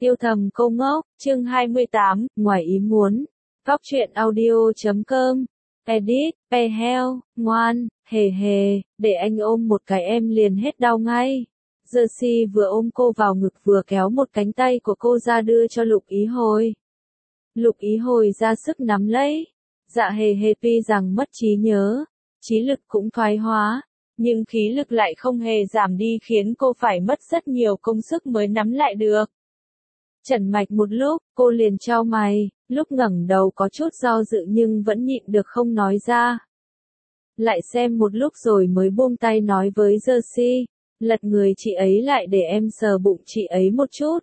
Yêu thầm cô ngốc, chương 28, ngoài ý muốn. Góc truyện audio.com. Edit, Pehel, ngoan, hề hề, để anh ôm một cái em liền hết đau ngay. Jersey vừa ôm cô vào ngực vừa kéo một cánh tay của cô ra đưa cho Lục Ý Hồi. Lục Ý Hồi ra sức nắm lấy. Dạ hề hề tuy rằng mất trí nhớ, trí lực cũng thoái hóa, nhưng khí lực lại không hề giảm đi khiến cô phải mất rất nhiều công sức mới nắm lại được. Chẩn mạch một lúc, cô liền chau mày, lúc ngẩng đầu có chút do dự nhưng vẫn nhịn được không nói ra. Lại xem một lúc rồi mới buông tay nói với Jersey, lật người chị ấy lại để em sờ bụng chị ấy một chút.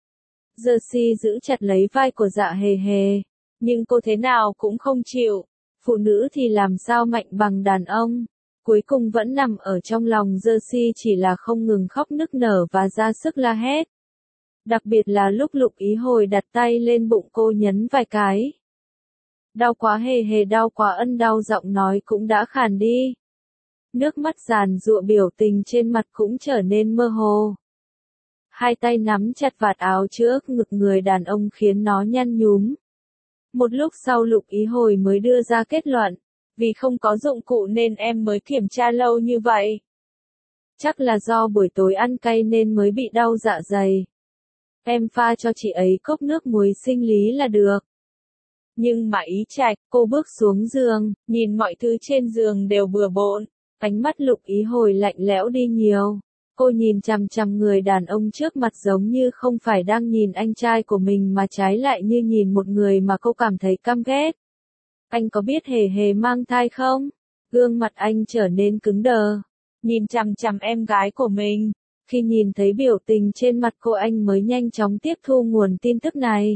Jersey giữ chặt lấy vai của Dạ hề hề, nhưng cô thế nào cũng không chịu, phụ nữ thì làm sao mạnh bằng đàn ông. Cuối cùng vẫn nằm ở trong lòng Jersey chỉ là không ngừng khóc nức nở và ra sức la hét. Đặc biệt là lúc Lục Ý Hồi đặt tay lên bụng cô nhấn vài cái. Đau quá hề hề, đau quá ân, đau, giọng nói cũng đã khàn đi. Nước mắt giàn giụa, biểu tình trên mặt cũng trở nên mơ hồ. Hai tay nắm chặt vạt áo trước ngực người đàn ông khiến nó nhăn nhúm. Một lúc sau Lục Ý Hồi mới đưa ra kết luận, vì không có dụng cụ nên em mới kiểm tra lâu như vậy. Chắc là do buổi tối ăn cay nên mới bị đau dạ dày. Em pha cho chị ấy cốc nước muối sinh lý là được. Nhưng mà Ý Trạch, cô bước xuống giường, nhìn mọi thứ trên giường đều bừa bộn, ánh mắt Lục Ý Hồi lạnh lẽo đi nhiều. Cô nhìn chằm chằm người đàn ông trước mặt giống như không phải đang nhìn anh trai của mình mà trái lại như nhìn một người mà cô cảm thấy căm ghét. Anh có biết hề hề mang thai không? Gương mặt anh trở nên cứng đờ, nhìn chằm chằm em gái của mình. Khi nhìn thấy biểu tình trên mặt cô anh mới nhanh chóng tiếp thu nguồn tin tức này.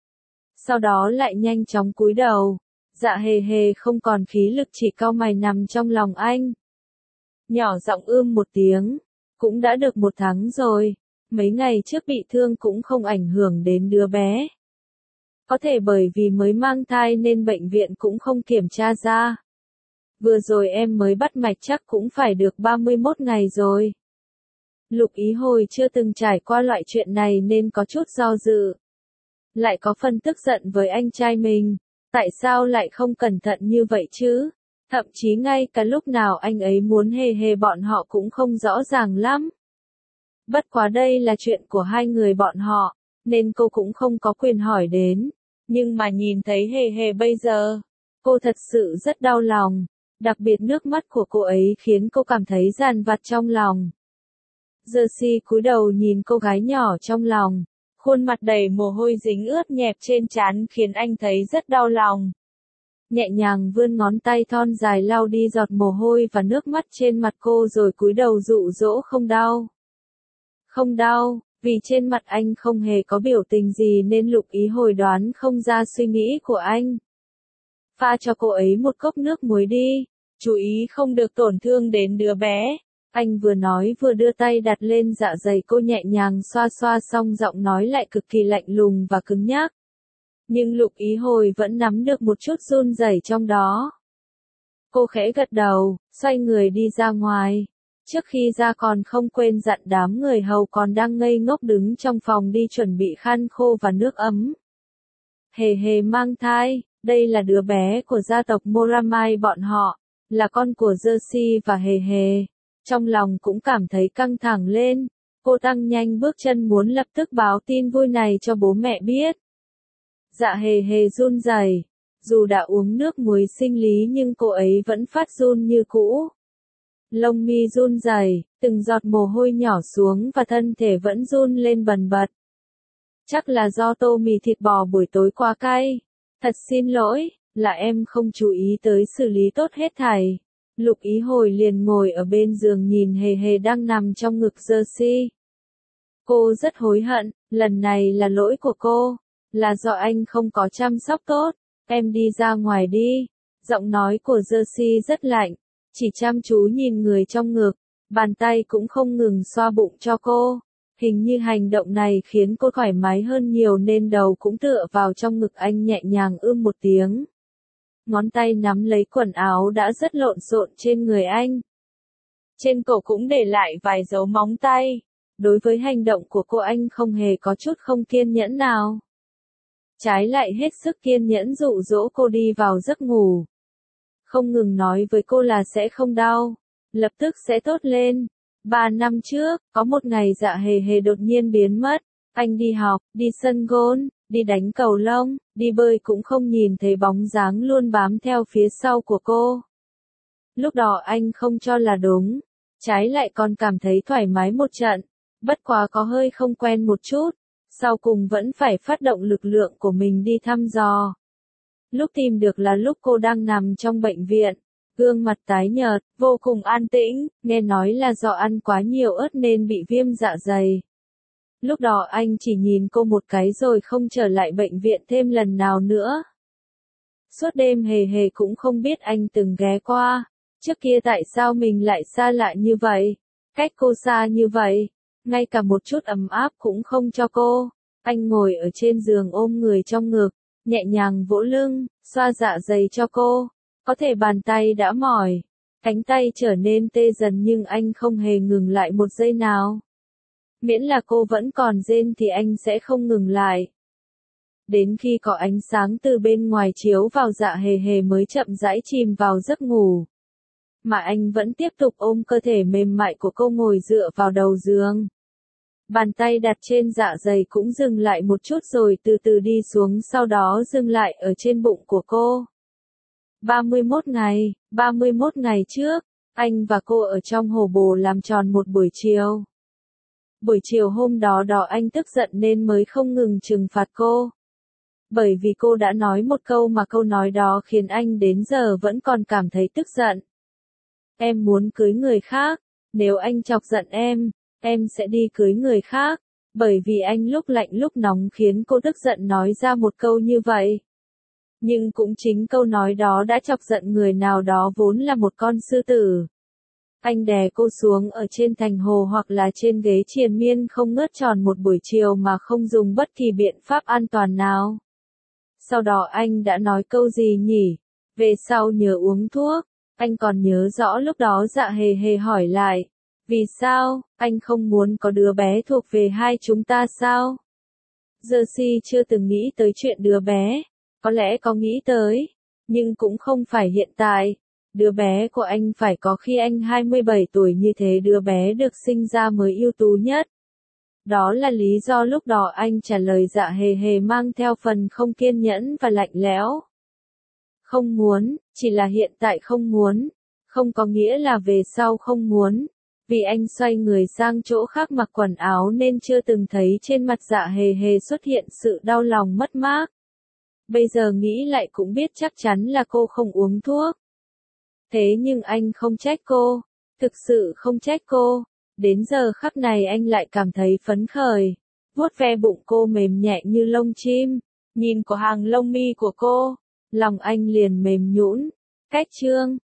Sau đó lại nhanh chóng cúi đầu. Dạ hề hề không còn khí lực chỉ cau mày nằm trong lòng anh. Nhỏ giọng một tiếng. Cũng đã được 1 tháng rồi. Mấy ngày trước bị thương cũng không ảnh hưởng đến đứa bé. Có thể bởi vì mới mang thai nên bệnh viện cũng không kiểm tra ra. Vừa rồi em mới bắt mạch chắc cũng phải được 31 ngày rồi. Lục Ý Hồi chưa từng trải qua loại chuyện này nên có chút do dự. Lại có phần tức giận với anh trai mình. Tại sao lại không cẩn thận như vậy chứ? Thậm chí ngay cả lúc nào anh ấy muốn hề hề bọn họ cũng không rõ ràng lắm. Bất quá đây là chuyện của hai người bọn họ, nên cô cũng không có quyền hỏi đến. Nhưng mà nhìn thấy hề hề bây giờ, cô thật sự rất đau lòng. Đặc biệt nước mắt của cô ấy khiến cô cảm thấy dằn vặt trong lòng. Jersey cúi đầu nhìn cô gái nhỏ trong lòng, khuôn mặt đầy mồ hôi dính ướt nhẹp trên trán khiến anh thấy rất đau lòng. Nhẹ nhàng vươn ngón tay thon dài lau đi giọt mồ hôi và nước mắt trên mặt cô rồi cúi đầu dụ dỗ không đau. Không đau, vì trên mặt anh không hề có biểu tình gì nên Lục Ý Hồi đoán không ra suy nghĩ của anh. Pha cho cô ấy một cốc nước muối đi, chú ý không được tổn thương đến đứa bé. Anh vừa nói vừa đưa tay đặt lên dạ dày cô, nhẹ nhàng xoa xoa, xong giọng nói lại cực kỳ lạnh lùng và cứng nhắc. Nhưng Lục Ý Hồi vẫn nắm được một chút run rẩy trong đó. Cô khẽ gật đầu, xoay người đi ra ngoài. Trước khi ra còn không quên dặn đám người hầu còn đang ngây ngốc đứng trong phòng đi chuẩn bị khăn khô và nước ấm. Hề hề mang thai, đây là đứa bé của gia tộc Moramai bọn họ, là con của Jersey và hề hề. Trong lòng cũng cảm thấy căng thẳng lên, cô tăng nhanh bước chân muốn lập tức báo tin vui này cho bố mẹ biết. Dạ hề hề run rẩy, dù đã uống nước muối sinh lý nhưng cô ấy vẫn phát run như cũ. Lông mi run rẩy, từng giọt mồ hôi nhỏ xuống và thân thể vẫn run lên bần bật. Chắc là do tô mì thịt bò buổi tối quá cay. Thật xin lỗi, là em không chú ý tới xử lý tốt hết thảy. Lục Ý Hồi liền ngồi ở bên giường nhìn hề hề đang nằm trong ngực Jersey. Cô rất hối hận, lần này là lỗi của cô, là do anh không có chăm sóc tốt. Em đi ra ngoài đi. Giọng nói của Jersey rất lạnh, chỉ chăm chú nhìn người trong ngực, bàn tay cũng không ngừng xoa bụng cho cô. Hình như hành động này khiến cô thoải mái hơn nhiều nên đầu cũng tựa vào trong ngực anh, nhẹ nhàng một tiếng. Ngón tay nắm lấy quần áo đã rất lộn xộn trên người anh. Trên cổ cũng để lại vài dấu móng tay. Đối với hành động của cô anh không hề có chút không kiên nhẫn nào. Trái lại hết sức kiên nhẫn dụ dỗ cô đi vào giấc ngủ. Không ngừng nói với cô là sẽ không đau, lập tức sẽ tốt lên. 3 năm trước, có một ngày Dạ Hề Hề đột nhiên biến mất. Anh đi học, đi sân golf, đi đánh cầu lông, đi bơi cũng không nhìn thấy bóng dáng luôn bám theo phía sau của cô. Lúc đó anh không cho là đúng, trái lại còn cảm thấy thoải mái một trận, bất quá có hơi không quen một chút, sau cùng vẫn phải phát động lực lượng của mình đi thăm dò. Lúc tìm được là lúc cô đang nằm trong bệnh viện, gương mặt tái nhợt, vô cùng an tĩnh, nghe nói là do ăn quá nhiều ớt nên bị viêm dạ dày. Lúc đó anh chỉ nhìn cô một cái rồi không trở lại bệnh viện thêm lần nào nữa. Suốt đêm Hề Hề cũng không biết anh từng ghé qua, trước kia tại sao mình lại xa lạ như vậy, cách cô xa như vậy, ngay cả một chút ấm áp cũng không cho cô. Anh ngồi ở trên giường ôm người trong ngực, nhẹ nhàng vỗ lưng, xoa dạ dày cho cô, có thể bàn tay đã mỏi, cánh tay trở nên tê dần nhưng anh không hề ngừng lại một giây nào. Miễn là cô vẫn còn rên thì anh sẽ không ngừng lại. Đến khi có ánh sáng từ bên ngoài chiếu vào Dạ Hề Hề mới chậm rãi chìm vào giấc ngủ. Mà anh vẫn tiếp tục ôm cơ thể mềm mại của cô ngồi dựa vào đầu giường. Bàn tay đặt trên dạ dày cũng dừng lại một chút rồi từ từ đi xuống sau đó dừng lại ở trên bụng của cô. 31 ngày trước, anh và cô ở trong hồ bồ làm tròn một buổi chiều. Buổi chiều hôm đó anh tức giận nên mới không ngừng trừng phạt cô. Bởi vì cô đã nói một câu mà câu nói đó khiến anh đến giờ vẫn còn cảm thấy tức giận. Em muốn cưới người khác, nếu anh chọc giận em sẽ đi cưới người khác. Bởi vì anh lúc lạnh lúc nóng khiến cô tức giận nói ra một câu như vậy. Nhưng cũng chính câu nói đó đã chọc giận người nào đó vốn là một con sư tử. Anh đè cô xuống ở trên thành hồ hoặc là trên ghế triền miên không ngớt tròn một buổi chiều mà không dùng bất kỳ biện pháp an toàn nào. Sau đó anh đã nói câu gì nhỉ? Về sau nhớ uống thuốc. Anh còn nhớ rõ lúc đó Dạ Hề Hề hỏi lại. Vì sao, anh không muốn có đứa bé thuộc về hai chúng ta sao? Jersey chưa từng nghĩ tới chuyện đứa bé. Có lẽ có nghĩ tới, nhưng cũng không phải hiện tại. Đứa bé của anh phải có khi anh 27 tuổi như thế đứa bé được sinh ra mới ưu tú nhất. Đó là lý do lúc đó anh trả lời Dạ Hề Hề mang theo phần không kiên nhẫn và lạnh lẽo. Không muốn, chỉ là hiện tại không muốn, không có nghĩa là về sau không muốn. Vì anh xoay người sang chỗ khác mặc quần áo nên chưa từng thấy trên mặt Dạ Hề Hề xuất hiện sự đau lòng mất mát. Bây giờ nghĩ lại cũng biết chắc chắn là cô không uống thuốc. Thế nhưng anh không trách cô, thực sự không trách cô. Đến giờ khắc này anh lại cảm thấy phấn khởi, vuốt ve bụng cô mềm nhẹ như lông chim, nhìn của hàng lông mi của cô, lòng anh liền mềm nhũn. Cách chương